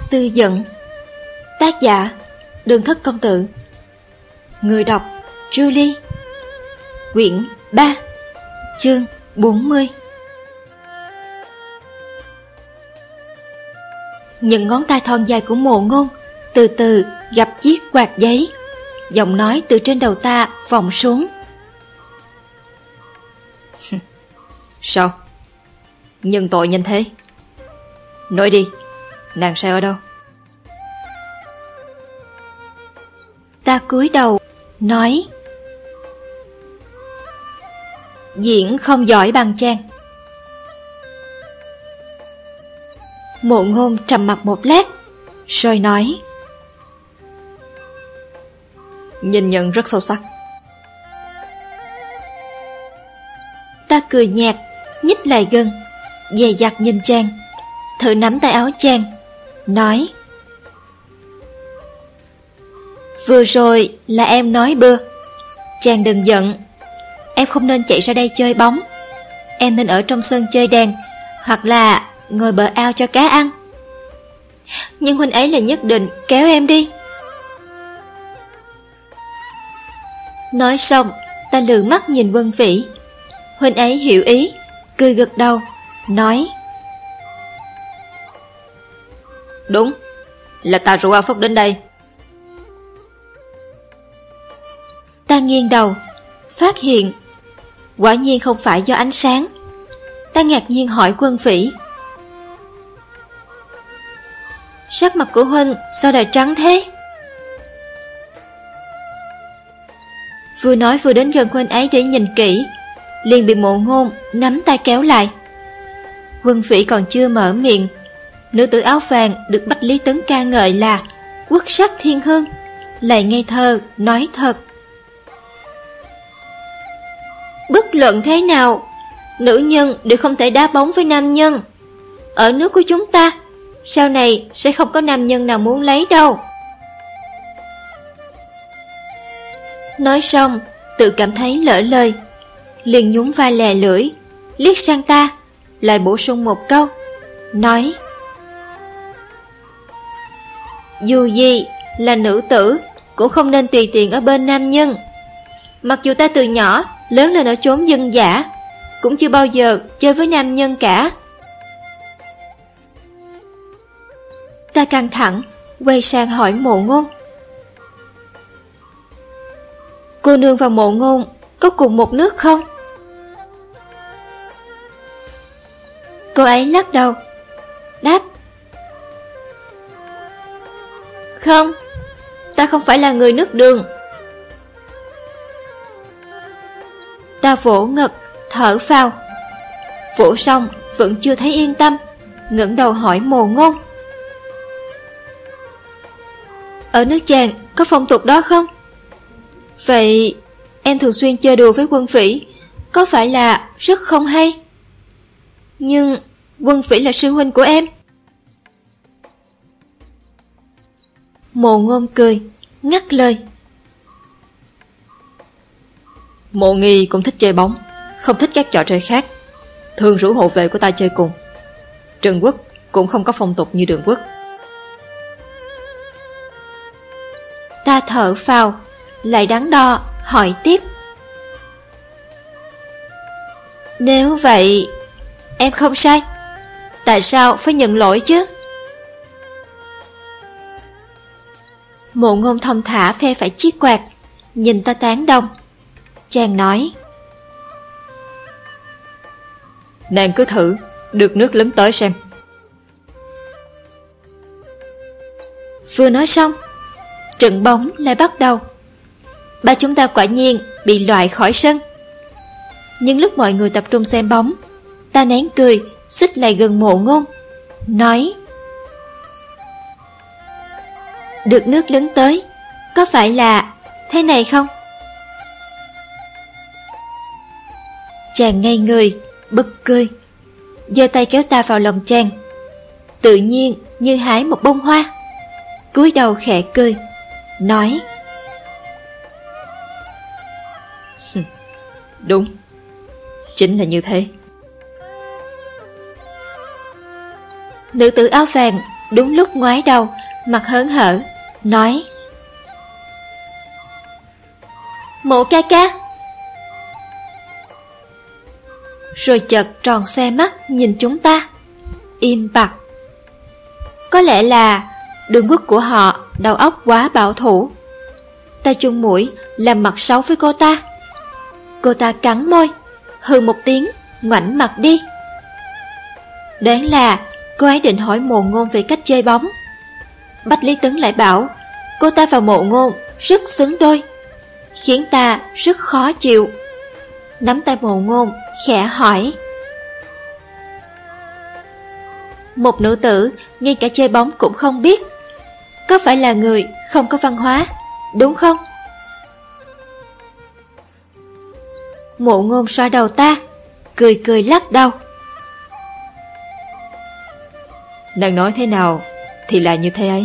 Tư Giận. Tác giả Đường Thất Công Tử. Người đọc Julie. Quyển 3, chương 40. Những ngón tay thon dài của Mộ Ngôn từ từ gặp chiếc quạt giấy. Giọng nói từ trên đầu ta vọng xuống. Sao? Nhận tội nhanh thế? Nói đi, nàng sai ở đâu? Ta cúi đầu nói: diễn không giỏi bằng Trang. Mộ Ngôn trầm mặc một lát rồi nói: nhìn nhận rất sâu sắc. Ta cười nhạt, nhích lại gần, dè dặt nhìn Trang, thử nắm tay áo Trang, nói: vừa rồi là em nói bừa. Trang đừng giận. Em không nên chạy ra đây chơi bóng. Em nên ở trong sân chơi đàn, hoặc là ngồi bờ ao cho cá ăn. Nhưng huynh ấy là nhất định kéo em đi. Nói xong, ta lừ mắt nhìn Quân Vĩ. Huynh ấy hiểu ý, cười gật đầu, nói: đúng, là ta rủ A Phất đến đây. Ta nghiêng đầu, phát hiện quả nhiên không phải do ánh sáng. Ta ngạc nhiên hỏi Quân Vĩ: sắc mặt của huynh sao lại trắng thế? Vừa nói vừa đến gần huynh ấy để nhìn kỹ, liền bị Mộ Ngôn nắm tay kéo lại. Quân Vĩ còn chưa mở miệng, nữ tử áo vàng được Bách Lý Tấn ca ngợi là quốc sắc thiên hương lại ngây thơ nói thật: bất luận thế nào, nữ nhân đều không thể đá bóng với nam nhân. Ở nước của chúng ta, sau này sẽ không có nam nhân nào muốn lấy đâu. Nói xong, tự cảm thấy lỡ lời, liền nhún vai lè lưỡi, liếc sang ta, lại bổ sung một câu, nói: dù gì là nữ tử, cũng không nên tùy tiện ở bên nam nhân. Mặc dù ta từ nhỏ lớn lên ở chốn dân dã, cũng chưa bao giờ chơi với nam nhân cả. Ta căng thẳng, quay sang hỏi Mộ Ngôn: cô nương và Mộ Ngôn có cùng một nước không? Cô ấy lắc đầu, đáp: không, ta không phải là người nước Đường. Ta vỗ ngực, thở phào. Vỗ xong vẫn chưa thấy yên tâm, ngẩng đầu hỏi Mộ Ngôn: ở nước chàng có phong tục đó không? Vậy em thường xuyên chơi đùa với Quân Vĩ, có phải là rất không hay? Nhưng Quân Vĩ là sư huynh của em. Mộ Ngôn cười, ngắt lời: Mộ Nghi cũng thích chơi bóng, không thích các trò chơi khác, thường rủ hộ vệ của ta chơi cùng. Trần Quốc cũng không có phong tục như Đường Quốc. Ta thở phào, lại đắn đo hỏi tiếp: nếu vậy em không sai, tại sao phải nhận lỗi chứ? Mộ Ngôn thông thả phe phải chiếc quạt, nhìn ta tán đồng. Chàng nói: nàng cứ thử được nước lấn tới xem. Vừa nói xong, trận bóng lại bắt đầu. Ba chúng ta quả nhiên bị loại khỏi sân. Nhưng lúc mọi người tập trung xem bóng, ta nén cười, xích lại gần Mộ Ngôn, nói: được nước lấn tới, có phải là thế này không? Chàng ngây người, bật cười, giơ tay kéo ta vào lòng chàng, tự nhiên như hái một bông hoa, cúi đầu khẽ cười, nói: đúng, chính là như thế. Nữ tử áo vàng đúng lúc ngoái đầu, mặt hớn hở, nói: Mộ ca ca. Rồi chợt tròn xoe mắt nhìn chúng ta, im bặt. Có lẽ là Đường Quốc của họ đầu óc quá bảo thủ. Ta chung mũi làm mặt xấu với cô ta. Cô ta cắn môi, hừ một tiếng, ngoảnh mặt đi. Đoán là cô ấy định hỏi Mộ Ngôn về cách chơi bóng. Bách Lý Tấn lại bảo cô ta và Mộ Ngôn rất xứng đôi, khiến ta rất khó chịu. Nắm tay Mộ Ngôn khẽ hỏi: Một nữ tử ngay cả chơi bóng cũng không biết, có phải là người không có văn hóa, đúng không? Mộ Ngôn xoa đầu ta, cười cười lắc đầu. Nàng nói thế nào thì là như thế ấy.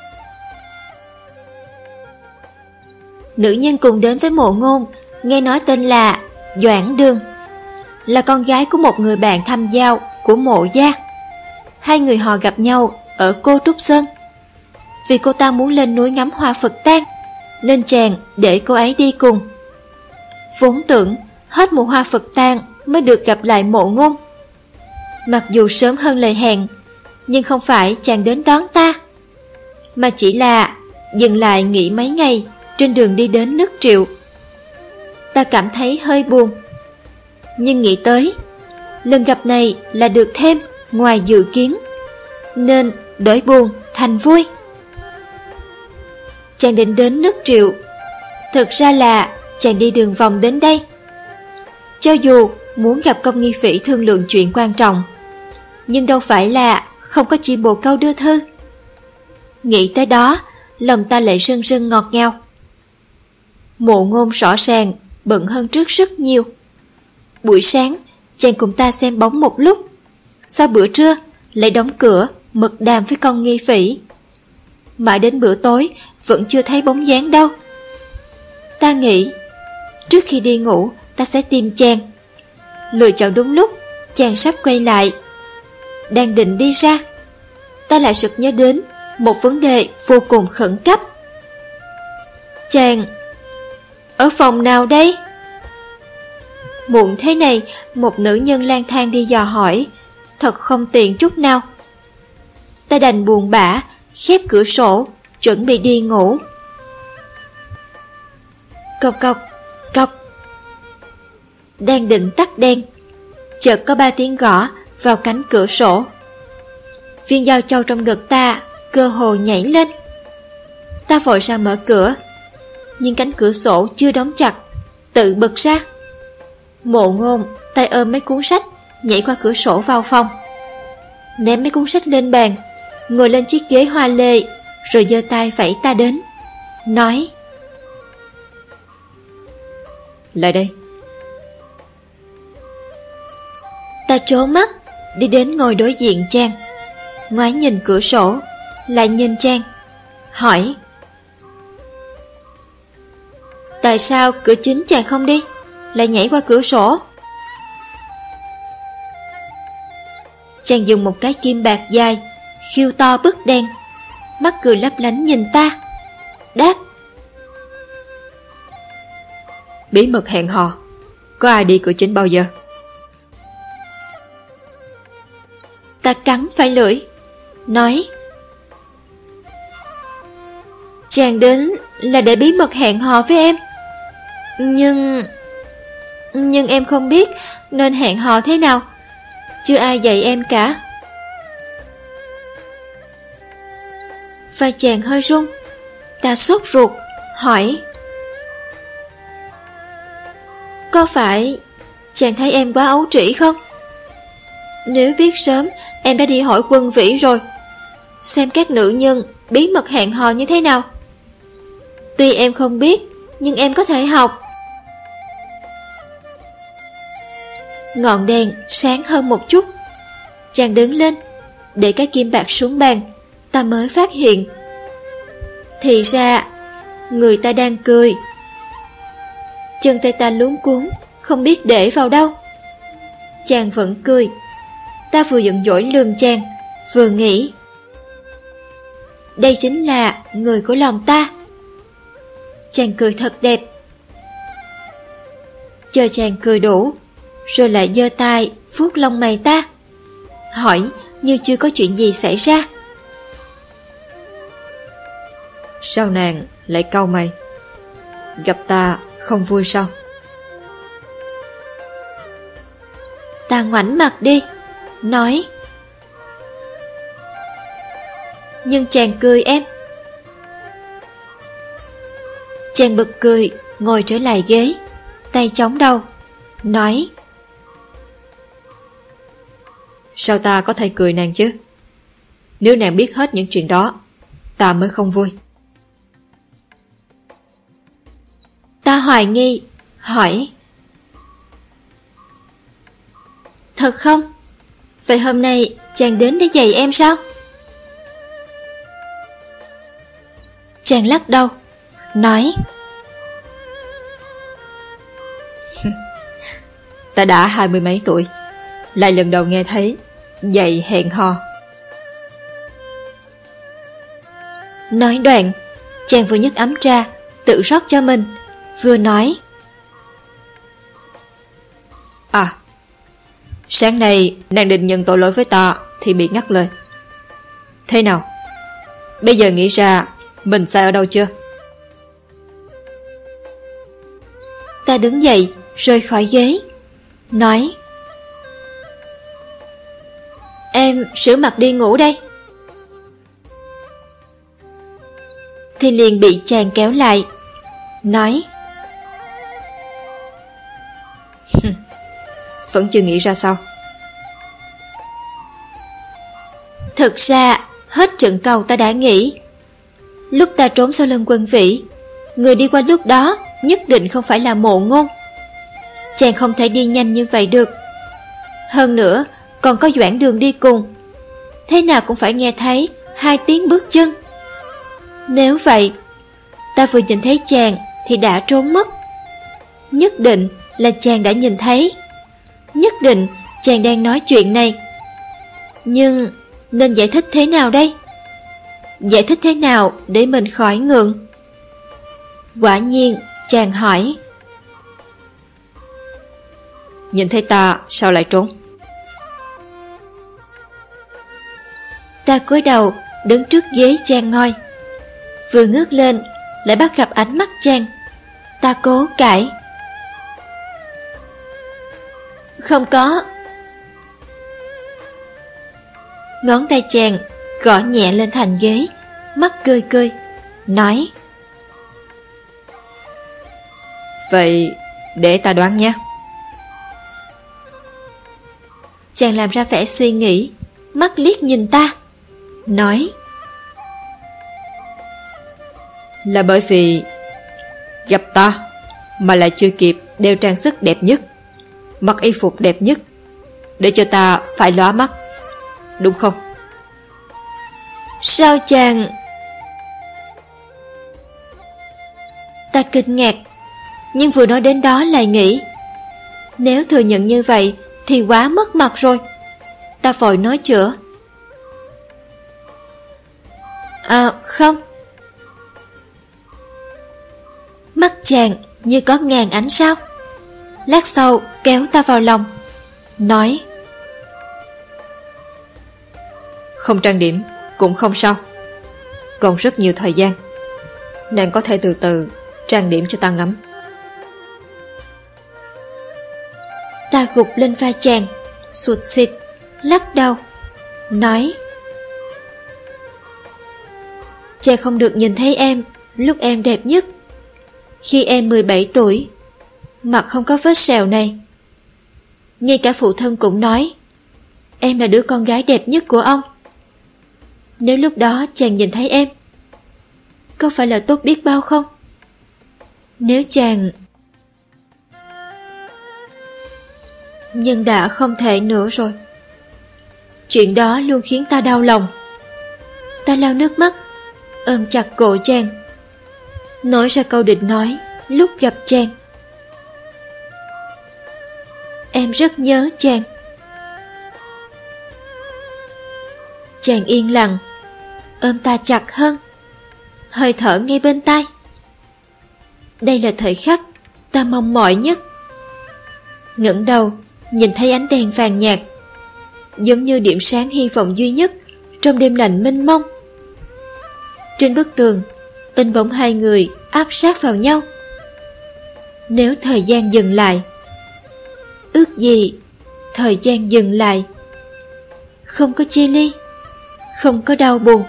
Nữ nhân cùng đến với Mộ Ngôn nghe nói tên là Doãn Đường, là con gái của một người bạn thăm giao của Mộ gia. Hai người họ gặp nhau ở Cô Trúc Sơn. Vì cô ta muốn lên núi ngắm hoa Phật tang, nên chàng để cô ấy đi cùng. Vốn tưởng hết mùa hoa Phật tang mới được gặp lại Mộ Ngôn. Mặc dù sớm hơn lời hẹn, nhưng không phải chàng đến đón ta, mà chỉ là dừng lại nghỉ mấy ngày trên đường đi đến nước Triệu. Ta cảm thấy hơi buồn, nhưng nghĩ tới lần gặp này là được thêm ngoài dự kiến, nên đổi buồn thành vui. Chàng định đến nước Triệu, thực ra là chàng đi đường vòng đến đây. Cho dù muốn gặp Công Nghi Phỉ thương lượng chuyện quan trọng, nhưng đâu phải là không có chi bồ câu đưa thư. Nghĩ tới đó, lòng ta lại rưng rưng ngọt ngào. Mộ Ngôn rõ ràng bận hơn trước rất nhiều. Buổi sáng chàng cùng ta xem bóng một lúc, sau bữa trưa lại đóng cửa mật đàm với Công Nghi Phỉ. Mãi đến bữa tối vẫn chưa thấy bóng dáng đâu. Ta nghĩ trước khi đi ngủ ta sẽ tìm chàng. Lựa chọn đúng lúc chàng sắp quay lại. Đang định đi ra, ta lại sực nhớ đến một vấn đề vô cùng khẩn cấp. Chàng ở phòng nào đây? Muộn thế này, một nữ nhân lang thang đi dò hỏi, thật không tiện chút nào. Ta đành buồn bã khép cửa sổ, chuẩn bị đi ngủ. Cộc cộc cộc. Đang định tắt đèn, chợt có 3 tiếng gõ vào cánh cửa sổ. Viên giao châu trong ngực ta cơ hồ nhảy lên. Ta vội ra mở cửa, nhưng cánh cửa sổ chưa đóng chặt, tự bật ra. Mộ Ngôn tay ôm mấy cuốn sách nhảy qua cửa sổ vào phòng, ném mấy cuốn sách lên bàn, ngồi lên chiếc ghế hoa lê, rồi giơ tay phẩy ta đến, nói: Lại đây. Ta trố mắt đi đến ngồi đối diện chàng, ngoái nhìn cửa sổ, lại nhìn chàng, hỏi: Tại sao cửa chính chàng không đi, lại nhảy qua cửa sổ? Chàng dùng một cái kim bạc dài, khiêu to bức đen, mắt cười lấp lánh nhìn ta, đáp: Bí mật hẹn hò, có ai đi cửa chính bao giờ? Ta cắn phải lưỡi, nói: Chàng đến là để bí mật hẹn hò với em. Nhưng em không biết nên hẹn hò thế nào, chưa ai dạy em cả. Vai chàng hơi run, ta sốt ruột, hỏi: Có phải chàng thấy em quá ấu trĩ không? Nếu biết sớm em đã đi hỏi Quân Vĩ rồi, xem các nữ nhân bí mật hẹn hò như thế nào. Tuy em không biết, nhưng em có thể học. Ngọn đèn sáng hơn một chút. Chàng đứng lên, để cái kim bạc xuống bàn. Ta mới phát hiện, thì ra người ta đang cười. Chân tay ta luống cuống, không biết để vào đâu. Chàng vẫn cười. Ta vừa giận dỗi lườm chàng, vừa nghĩ: đây chính là người của lòng ta. Chàng cười thật đẹp. Chờ chàng cười đủ, rồi lại giơ tay vuốt lông mày ta, hỏi như chưa có chuyện gì xảy ra. Sao nàng lại cau mày? Gặp ta không vui sao? Ta ngoảnh mặt đi, nói: nhưng chàng cười em. Chàng bật cười, ngồi trở lại ghế, tay chống đầu, nói: sao ta có thể cười nàng chứ? Nếu nàng biết hết những chuyện đó, ta mới không vui. Ta hoài nghi, hỏi: thật không? Vậy hôm nay chàng đến để dạy em sao? Chàng lắc đầu, nói: ta đã 20 mấy tuổi, lại lần đầu nghe thấy dạy hẹn hò. Nói đoạn, chàng vừa nhấc ấm trà tự rót cho mình, vừa nói: à, sáng nay nàng định nhận tội lỗi với ta thì bị ngắt lời. Thế nào? Bây giờ nghĩ ra mình sai ở đâu chưa? Ta đứng dậy rời khỏi ghế, nói: em sửa mặt đi ngủ đây. Thì liền bị chàng kéo lại, nói: vẫn chưa nghĩ ra sao? Thực ra hết trận cầu ta đã nghĩ. Lúc ta trốn sau lưng Quân Vĩ, người đi qua lúc đó nhất định không phải là Mộ Ngôn. Chàng không thể đi nhanh như vậy được. Hơn nữa còn có Doãn Đường đi cùng, thế nào cũng phải nghe thấy 2 tiếng bước chân. Nếu vậy, ta vừa nhìn thấy chàng thì đã trốn mất. Nhất định là chàng đã nhìn thấy. Nhất định chàng đang nói chuyện này. Nhưng nên giải thích thế nào đây? Giải thích thế nào để mình khỏi ngượng? Quả nhiên chàng hỏi: nhìn thấy ta sao lại trốn? Ta cúi đầu đứng trước ghế chàng ngồi, vừa ngước lên lại bắt gặp ánh mắt chàng. Ta cố cãi: không có. Ngón tay chàng gõ nhẹ lên thành ghế, mắt cười cười, nói: vậy để ta đoán nha. Chàng làm ra vẻ suy nghĩ, mắt liếc nhìn ta, nói: là bởi vì gặp ta mà lại chưa kịp đeo trang sức đẹp nhất, mặc y phục đẹp nhất, để cho ta phải lóa mắt, đúng không? Sao chàng? Ta kinh ngạc, nhưng vừa nói đến đó lại nghĩ, nếu thừa nhận như vậy thì quá mất mặt rồi. Ta vội nói chữa: không. Mắt chàng như có ngàn ánh sao. Lát sau kéo ta vào lòng, nói: không trang điểm cũng không sao, còn rất nhiều thời gian, nàng có thể từ từ trang điểm cho ta ngắm. Ta gục lên vai chàng, sụt xịt, lắc đầu, nói: chàng không được nhìn thấy em lúc em đẹp nhất. Khi em 17 tuổi, mặt không có vết sẹo này. Ngay cả phụ thân cũng nói em là đứa con gái đẹp nhất của ông. Nếu lúc đó chàng nhìn thấy em, có phải là tốt biết bao không? Nếu chàng... Nhưng đã không thể nữa rồi. Chuyện đó luôn khiến ta đau lòng. Ta lau nước mắt, ôm chặt cổ chàng, nói ra câu định nói lúc gặp chàng: em rất nhớ chàng. Chàng yên lặng, ôm ta chặt hơn, hơi thở ngay bên tai. Đây là thời khắc ta mong mỏi nhất. Ngẩng đầu nhìn thấy ánh đèn vàng nhạt, giống như điểm sáng hy vọng duy nhất trong đêm lạnh mênh mông. Trên bức tường, in bóng hai người áp sát vào nhau. Nếu thời gian dừng lại, ước gì thời gian dừng lại, không có chia ly, không có đau buồn.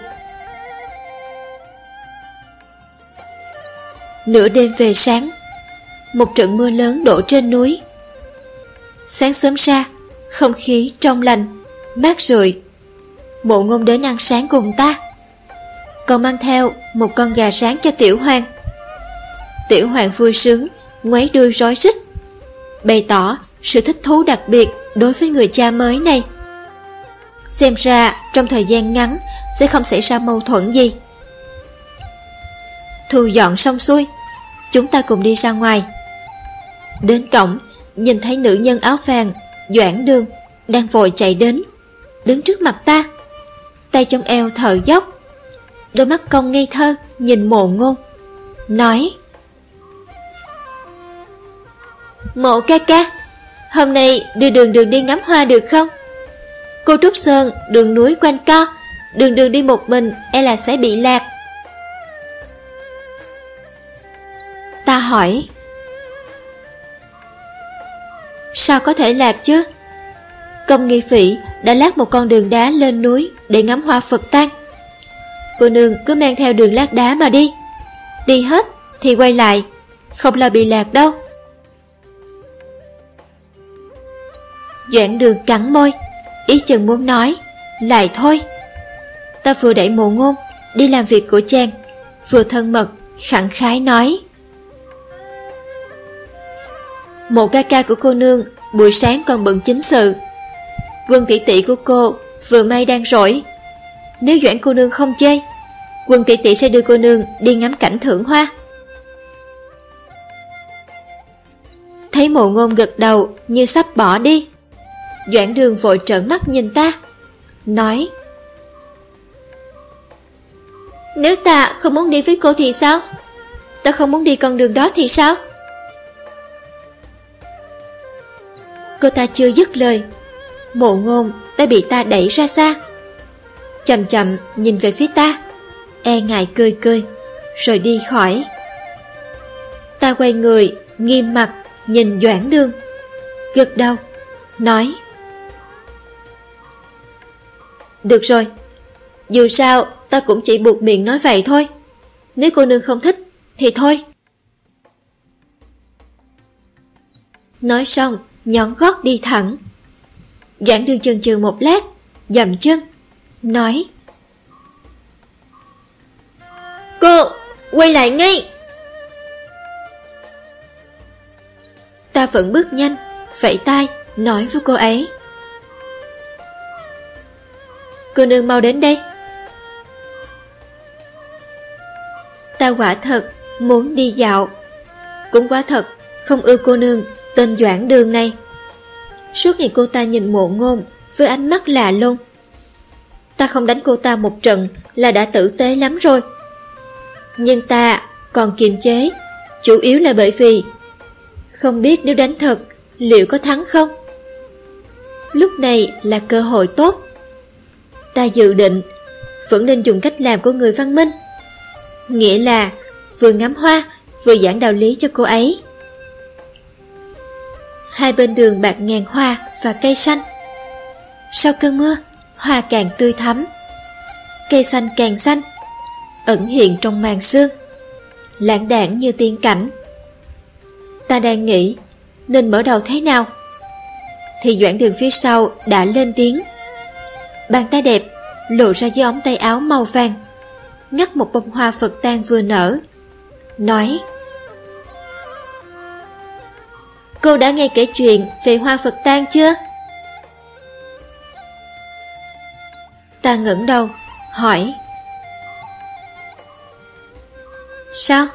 Nửa đêm về sáng, một trận mưa lớn đổ trên núi. Sáng sớm ra, không khí trong lành, mát rượi. Mộ Ngôn đến ăn sáng cùng ta, còn mang theo một con gà rán cho Tiểu Hoàng. Tiểu Hoàng vui sướng ngoáy đuôi rối rít, bày tỏ sự thích thú đặc biệt đối với người cha mới này. Xem ra trong thời gian ngắn sẽ không xảy ra mâu thuẫn gì. Thu dọn xong xuôi, chúng ta cùng đi ra ngoài. Đến cổng, nhìn thấy nữ nhân áo vàng Doãn Đường đang vội chạy đến, đứng trước mặt ta, tay trong eo thở dốc, đôi mắt cong ngây thơ nhìn Mộ Ngôn, nói: Mộ ca ca, hôm nay đưa Đường Đường đi ngắm hoa được không? Cô Trúc Sơn đường núi quanh co, Đường Đường đi một mình e là sẽ bị lạc. Ta hỏi: Sao có thể lạc chứ? Công Nghi Phỉ đã lát một con đường đá lên núi để ngắm hoa Phật tang. Cô nương cứ mang theo đường lát đá mà đi, đi hết thì quay lại, không là bị lạc đâu. Doãn Đường cắn môi, ý chừng muốn nói lại thôi. Ta vừa đẩy Mộ Ngôn đi làm việc của chàng, vừa thân mật khẳng khái nói: Mộ ca ca của cô nương buổi sáng còn bận chính sự, Quân tỷ tỷ của cô vừa may đang rỗi. Nếu Doãn cô nương không chê, Quân tỷ tỷ sẽ đưa cô nương đi ngắm cảnh thưởng hoa. Thấy Mộ Ngôn gật đầu như sắp bỏ đi, Doãn Đường vội trợn mắt nhìn ta, nói: Nếu ta không muốn đi với cô thì sao? Ta không muốn đi con đường đó thì sao? Cô ta chưa dứt lời, Mộ Ngôn đã bị ta đẩy ra xa, chậm chậm nhìn về phía ta, e ngại cười cười, rồi đi khỏi. Ta quay người, nghiêm mặt nhìn Doãn Đường, gật đầu, nói: Được rồi, dù sao ta cũng chỉ buộc miệng nói vậy thôi. Nếu cô nương không thích thì thôi. Nói xong nhón gót đi thẳng. Doãn Đường chần chừ một lát, dậm chân, nói: Cô, quay lại ngay. Ta vẫn bước nhanh, vẫy tay, nói với cô ấy: Cô nương mau đến đây. Ta quả thật muốn đi dạo, cũng quả thật không ưa cô nương tên Doãn Đường này. Suốt ngày cô ta nhìn Mộ Ngôn với ánh mắt lạ lùng. Ta không đánh cô ta một trận là đã tử tế lắm rồi, nhưng ta còn kiềm chế, chủ yếu là bởi vì không biết nếu đánh thật liệu có thắng không. Lúc này là cơ hội tốt. Ta dự định vẫn nên dùng cách làm của người văn minh, nghĩa là vừa ngắm hoa vừa giảng đạo lý cho cô ấy. Hai bên đường bạt ngàn hoa và cây xanh. Sau cơn mưa, hoa càng tươi thắm, cây xanh càng xanh, ẩn hiện trong màn sương, lãng đãng như tiên cảnh. Ta đang nghĩ nên mở đầu thế nào, thì Doãn Đường phía sau đã lên tiếng. Bàn tay đẹp lộ ra dưới ống tay áo màu vàng, ngắt một bông hoa Phật tang vừa nở, nói: Cô đã nghe kể chuyện về hoa Phật tang chưa? Ta ngẩng đầu hỏi: Sao?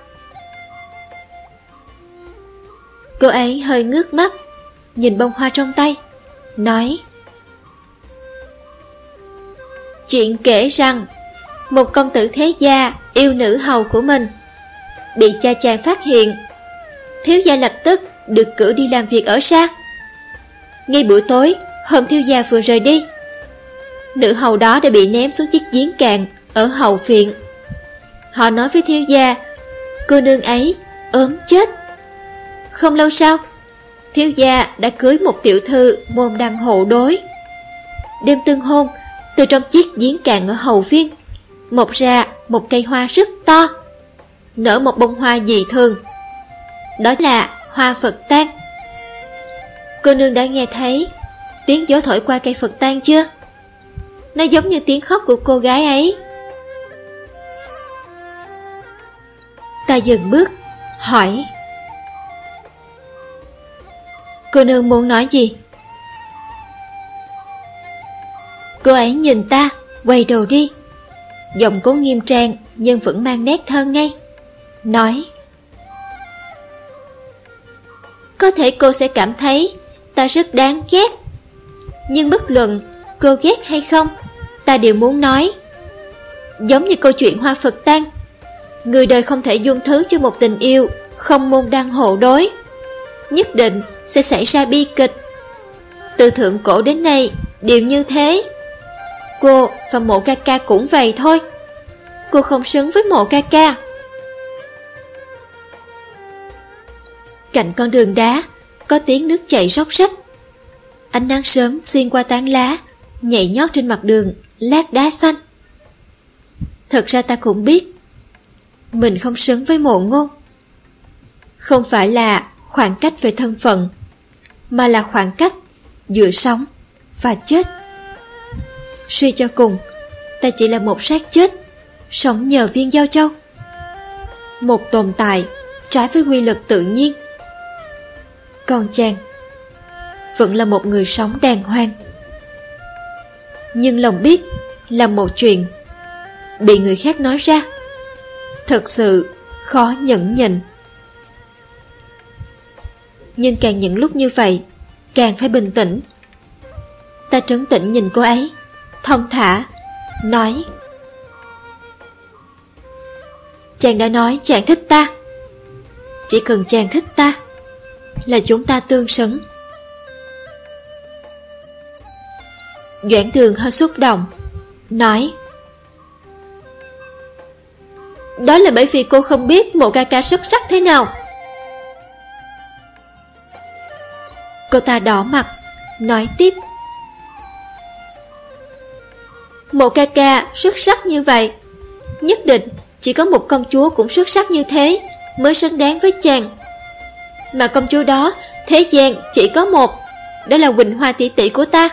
Cô ấy hơi ngước mắt, nhìn bông hoa trong tay, nói: Chuyện kể rằng một công tử thế gia yêu nữ hầu của mình, bị cha chàng phát hiện. Thiếu gia lập tức được cử đi làm việc ở xa. Ngay buổi tối hôm thiếu gia vừa rời đi, nữ hầu đó đã bị ném xuống chiếc giếng cạn ở hậu viện. Họ nói với thiếu gia cô nương ấy ốm chết. Không lâu sau, thiếu gia đã cưới một tiểu thư môn đăng hộ đối. Đêm tương hôn, từ trong chiếc giếng cạn ở hậu viên mọc ra một cây hoa rất to, nở một bông hoa dị thường. Đó là hoa Phật tang. Cô nương đã nghe thấy tiếng gió thổi qua cây Phật tang chưa? Nó giống như tiếng khóc của cô gái ấy. Ta dừng bước, hỏi: cô nương muốn nói gì? Cô ấy nhìn ta, quay đầu đi. Giọng Cố nghiêm trang nhưng vẫn mang nét thơ ngây, nói: có thể cô sẽ cảm thấy ta rất đáng ghét, nhưng bất luận cô ghét hay không, ta đều muốn nói. Giống như câu chuyện hoa Phật tang, người đời không thể dung thứ cho một tình yêu không môn đăng hộ đối, nhất định sẽ xảy ra bi kịch. Từ thượng cổ đến nay đều như thế. Cô và Mộ ca ca cũng vậy thôi. Cô không xứng với Mộ ca ca. Cạnh con đường đá có tiếng nước chảy róc rách. Ánh nắng sớm xuyên qua tán lá, nhảy nhót trên mặt đường lát đá xanh. Thật ra ta cũng biết mình không xứng với Mộ Ngôn. Không phải là khoảng cách về thân phận, mà là khoảng cách giữa sống và chết. Suy cho cùng, ta chỉ là một xác chết sống nhờ viên giao châu, một tồn tại trái với quy luật tự nhiên. Còn chàng vẫn là một người sống đàng hoàng. Nhưng lòng biết là một chuyện, bị người khác nói ra thật sự khó nhẫn nhịn. Nhưng càng những lúc như vậy, càng phải bình tĩnh. Ta trấn tĩnh nhìn cô ấy, thong thả nói: chàng đã nói chàng thích ta. Chỉ cần chàng thích ta là chúng ta tương xứng. Doãn Đường hơi xúc động, nói: đó là bởi vì cô không biết Mộ ca ca xuất sắc thế nào. Cô ta đỏ mặt, nói tiếp: Mộ ca ca xuất sắc như vậy, nhất định chỉ có một công chúa cũng xuất sắc như thế mới xứng đáng với chàng. Mà công chúa đó thế gian chỉ có một, đó là Quỳnh Hoa tỷ tỷ của ta.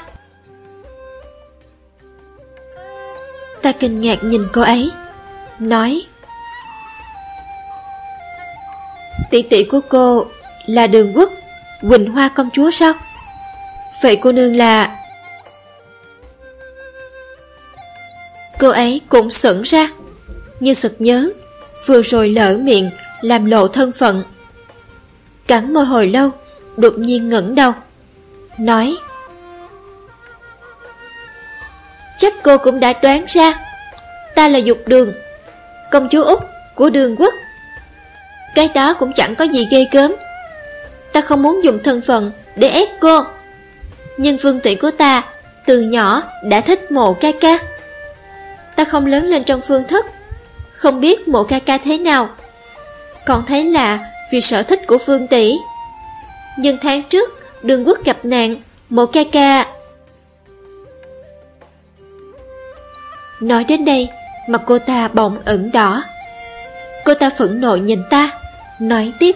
Ta kinh ngạc nhìn cô ấy, nói: tỷ tỷ của cô là Đường Quốc, Quỳnh Hoa công chúa sao? Vậy cô nương là... Cô ấy cũng sững ra, như sực nhớ vừa rồi lỡ miệng làm lộ thân phận. Cắn môi hồi lâu, đột nhiên ngẩng đầu, nói: chắc cô cũng đã đoán ra, ta là Dục Đường, công chúa Úc của Đường Quốc. Cái đó cũng chẳng có gì ghê gớm. Ta không muốn dùng thân phận để ép cô, nhưng Vương tỷ của ta từ nhỏ đã thích Mộ ca ca. Ta không lớn lên trong phương thức, không biết Mộ ca ca thế nào, còn thấy là vì sở thích của Vương tỷ. Nhưng tháng trước Đường Quốc gặp nạn, Mộ ca ca... Nói đến đây, mặt cô ta bỗng ửng đỏ. Cô ta phẫn nộ nhìn ta, nói tiếp: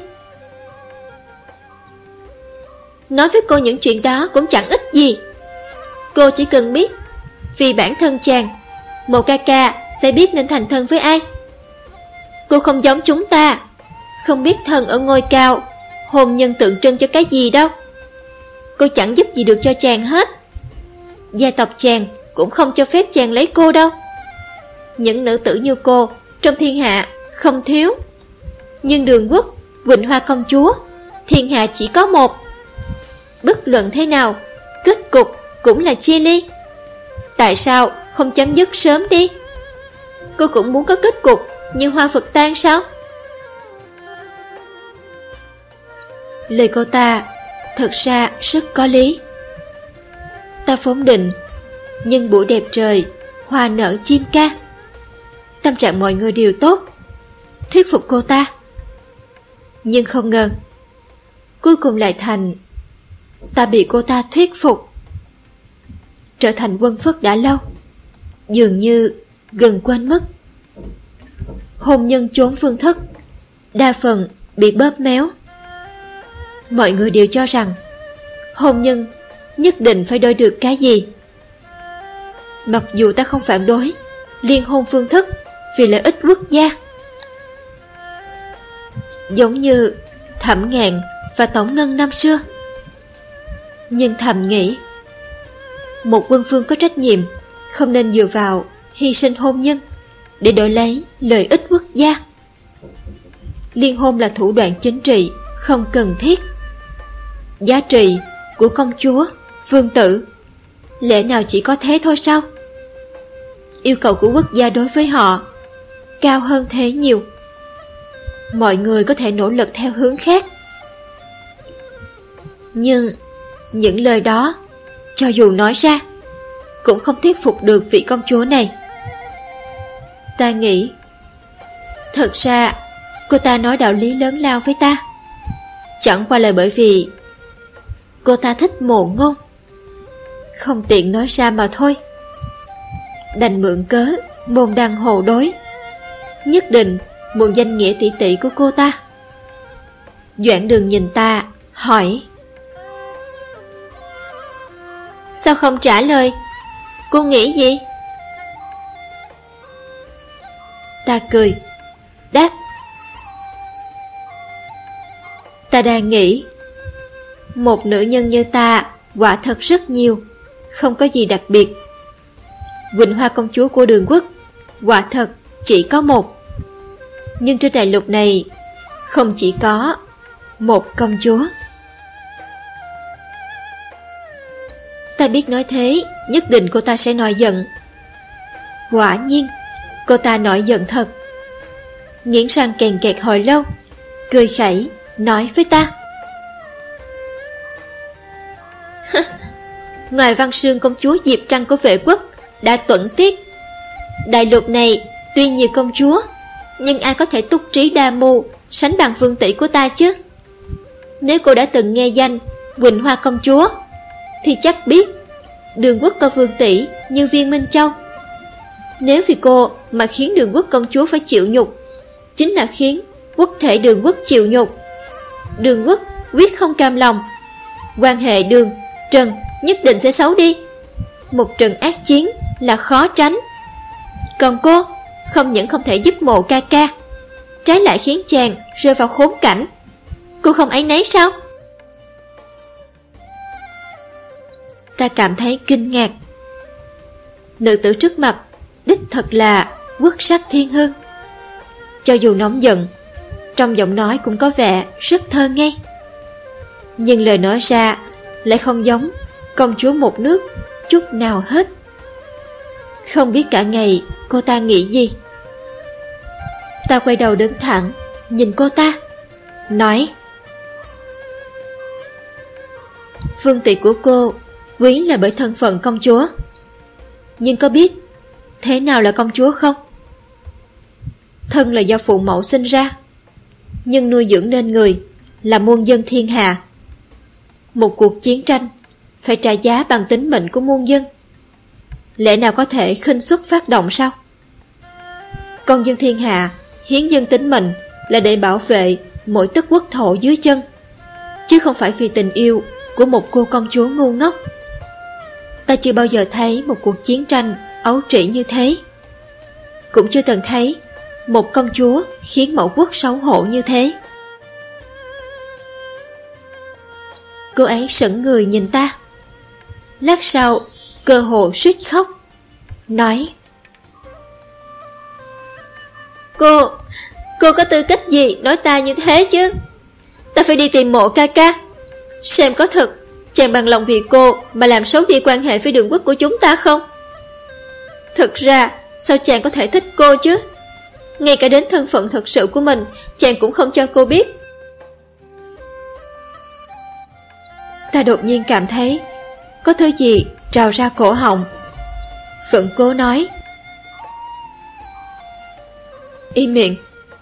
nói với cô những chuyện đó cũng chẳng ích gì. Cô chỉ cần biết, vì bản thân chàng, Mộ ca ca sẽ biết nên thành thân với ai. Cô không giống chúng ta, không biết thân ở ngôi cao, hôn nhân tượng trưng cho cái gì đâu. Cô chẳng giúp gì được cho chàng hết. Gia tộc chàng cũng không cho phép chàng lấy cô đâu. Những nữ tử như cô trong thiên hạ không thiếu, nhưng Đường Quốc, Quỳnh Hoa công chúa, thiên hạ chỉ có một. Bất luận thế nào, kết cục cũng là chia ly. Tại sao không chấm dứt sớm đi? cô cũng muốn có kết cục như Hoa Phật Tang sao? Lời cô ta thật ra rất có lý. Ta vốn định nhưng buổi đẹp trời, hoa nở chim ca, tâm trạng mọi người đều tốt, thuyết phục cô ta. Nhưng không ngờ cuối cùng lại thành ta bị cô ta thuyết phục, trở thành Quân Phất đã lâu, dường như gần quên mất. Hôn nhân trốn phương thức đa phần bị bóp méo. Mọi người đều cho rằng hôn nhân nhất định phải đòi được cái gì. Mặc dù ta không phản đối liên hôn phương thức vì lợi ích quốc gia, giống như Thẩm Ngạn và Tổng Ngân năm xưa, nhưng thầm nghĩ một quân phương có trách nhiệm không nên dựa vào hy sinh hôn nhân để đổi lấy lợi ích quốc gia. Liên hôn là thủ đoạn chính trị không cần thiết. Giá trị của công chúa, vương tử lẽ nào chỉ có thế thôi sao? Yêu cầu của quốc gia đối với họ cao hơn thế nhiều. Mọi người có thể nỗ lực theo hướng khác. Nhưng những lời đó cho dù nói ra cũng không thuyết phục được vị công chúa này. Ta nghĩ thật ra cô ta nói đạo lý lớn lao với ta chẳng qua là bởi vì cô ta thích Mộ Ngôn, không tiện nói ra mà thôi. Đành mượn cớ môn đăng hộ đối, nhất định mượn danh nghĩa tỷ tỷ của cô ta. Doãn Đường nhìn ta hỏi: sao không trả lời? Cô nghĩ gì? Ta cười đáp: ta đang nghĩ một nữ nhân như ta quả thật rất nhiều, không có gì đặc biệt. Quỳnh Hoa công chúa của Đường Quốc quả thật chỉ có một, nhưng trên đại lục này không chỉ có một công chúa. Ta biết nói thế nhất định cô ta sẽ nổi giận. Quả nhiên cô ta nổi giận thật, nghiến răng kèn kẹt hồi lâu, cười khẩy nói với ta: ngoài Văn Sương công chúa Diệp Trăng của Vệ Quốc đã tuẫn tiết, đại lục này tuy nhiều công chúa, nhưng ai có thể túc trí đa mưu sánh bằng vương tỷ của ta chứ? Nếu cô đã từng nghe danh Quỳnh Hoa công chúa thì chắc biết Đường Quốc có vương tỷ như Viên Minh Châu. Nếu vì cô mà khiến Đường Quốc công chúa phải chịu nhục, chính là khiến quốc thể Đường Quốc chịu nhục. Đường Quốc quyết không cam lòng, quan hệ Đường Trần nhất định sẽ xấu đi. Một trận ác chiến là khó tránh. Còn cô không những không thể giúp Mộ ca ca, trái lại khiến chàng rơi vào khốn cảnh. Cô không áy náy sao? Ta cảm thấy kinh ngạc. Nữ tử trước mặt đích thật là quốc sắc thiên hương. Cho dù nóng giận, trong giọng nói cũng có vẻ rất thơ ngây, nhưng lời nói ra lại không giống công chúa một nước chút nào hết. Không biết cả ngày cô ta nghĩ gì. Ta quay đầu đứng thẳng nhìn cô ta, nói: vương tỷ của cô quý là bởi thân phận công chúa, nhưng có biết thế nào là công chúa không? Thân là do phụ mẫu sinh ra, nhưng nuôi dưỡng nên người là muôn dân thiên hạ. Một cuộc chiến tranh phải trả giá bằng tính mệnh của muôn dân, lẽ nào có thể khinh suất phát động sao? Con dân thiên hạ hiến dân tính mệnh là để bảo vệ mỗi tấc quốc thổ dưới chân, chứ không phải vì tình yêu của một cô công chúa ngu ngốc. Ta chưa bao giờ thấy một cuộc chiến tranh ấu trĩ như thế, cũng chưa từng thấy một công chúa khiến mẫu quốc xấu hổ như thế. Cô ấy sững người nhìn ta, lát sau cơ hồ suýt khóc, nói: Cô có tư cách gì nói ta như thế chứ? Ta phải đi tìm Mộ ca ca, xem có thật chàng bằng lòng vì cô mà làm xấu đi quan hệ với Đường Quốc của chúng ta không? Thực ra Sao chàng có thể thích cô chứ? Ngay cả đến thân phận thật sự của mình chàng cũng không cho cô biết. Ta đột nhiên cảm thấy có thứ gì trào ra cổ họng. Vẫn cố nói: im miệng.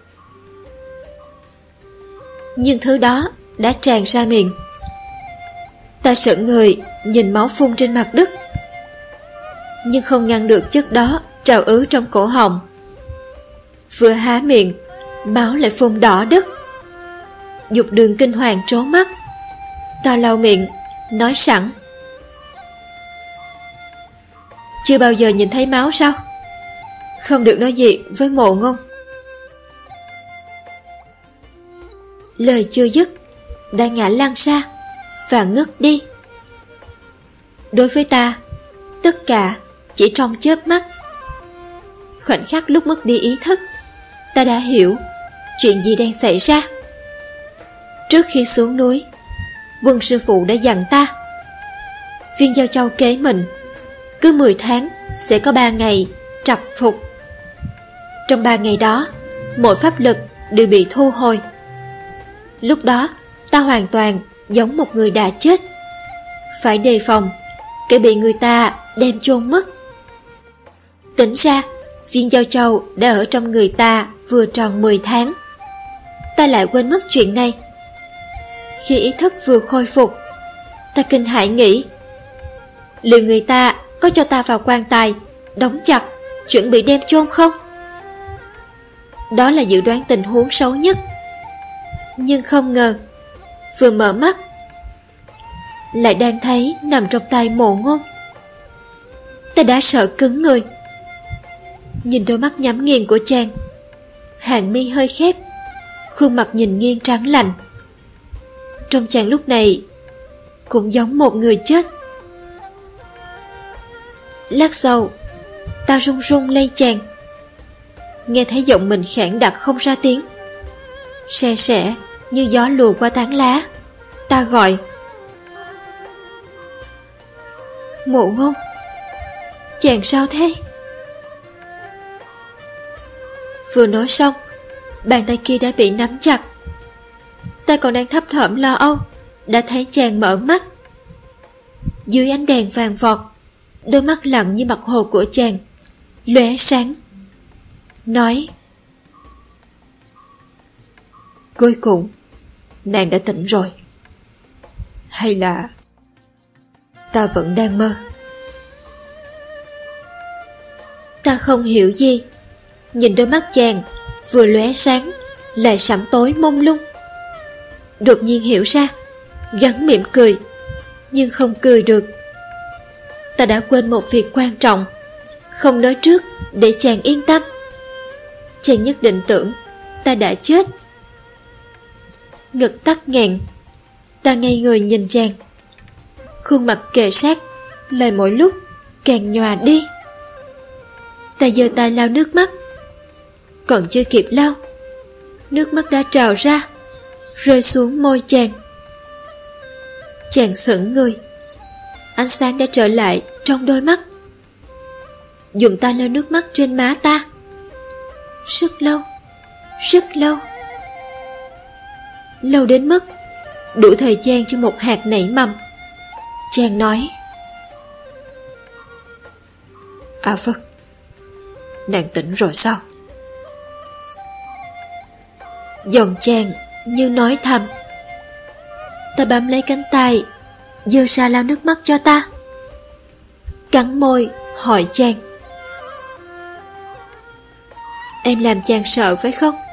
Nhưng thứ đó đã tràn ra miệng. Ta sững người nhìn máu phun trên mặt đất, nhưng không ngăn được chất đó trào ứ trong cổ họng. Vừa há miệng, máu lại phun đỏ đất. Dục Đường kinh hoàng trố mắt. Ta lau miệng, nói sẵn: chưa bao giờ nhìn thấy máu sao? Không được nói gì với Mộ Ngôn. Lời chưa dứt, đã ngã lăn ra và ngất đi. Đối với ta, tất cả chỉ trong chớp mắt. Khoảnh khắc lúc mất đi ý thức, ta đã hiểu chuyện gì đang xảy ra. Trước khi xuống núi, Quân sư phụ đã dặn ta: viên giao châu kế mình cứ 10 tháng sẽ có 3 ngày trập phục. Trong 3 ngày đó, mọi pháp lực đều bị thu hồi. Lúc đó ta hoàn toàn giống một người đã chết, phải đề phòng kẻ bị người ta đem chôn mất. Tính ra viên giao châu đã ở trong người ta vừa tròn 10 tháng. Ta lại quên mất chuyện này. Khi ý thức vừa khôi phục, ta kinh hãi nghĩ: liệu người ta có cho ta vào quan tài đóng chặt chuẩn bị đem chôn không? Đó là dự đoán tình huống xấu nhất. Nhưng không ngờ, vừa mở mắt lại đang thấy nằm trong tay Mộ Ngôn. Ta đã sợ cứng người. Nhìn đôi mắt nhắm nghiền của chàng, hàng mi hơi khép, khuôn mặt nhìn nghiêng trắng lạnh. Trông chàng lúc này cũng giống một người chết. Lát sau, ta run run lay chàng, nghe thấy giọng mình khản đặc không ra tiếng, se sẻ như gió lùa qua tán lá. Ta gọi: Mộ Ngôn, chàng sao thế? Vừa nói xong, bàn tay kia đã bị nắm chặt. Ta còn đang thấp thỏm lo âu, đã thấy chàng mở mắt. Dưới ánh đèn vàng vọt, đôi mắt lặng như mặt hồ của chàng lóe sáng, nói: cuối cùng nàng đã tỉnh rồi. Hay là ta vẫn đang mơ? Ta không hiểu gì, nhìn đôi mắt chàng vừa lóe sáng lại sẫm tối mông lung. Đột nhiên hiểu ra, gắng mỉm cười, nhưng không cười được. Ta đã quên một việc quan trọng, không nói trước để chàng yên tâm. Chàng nhất định tưởng ta đã chết. Ngực tắc nghẹn, ta ngây người nhìn chàng. Khuôn mặt kề sát lại mỗi lúc càng nhòa đi. Ta giơ tay lau nước mắt. Còn chưa kịp lau, nước mắt đã trào ra, rơi xuống môi chàng. Chàng sững người, ánh sáng đã trở lại trong đôi mắt. Dùng tay lau nước mắt trên má ta. Rất lâu, rất lâu. Lâu đến mức đủ thời gian cho một hạt nảy mầm. Chàng nói: À Phật, nàng tỉnh rồi sao? Giọng chàng như nói thầm. Ta bám lấy cánh tay, giơ ra lau nước mắt cho ta. Cắn môi hỏi chàng: Em làm chàng sợ phải không?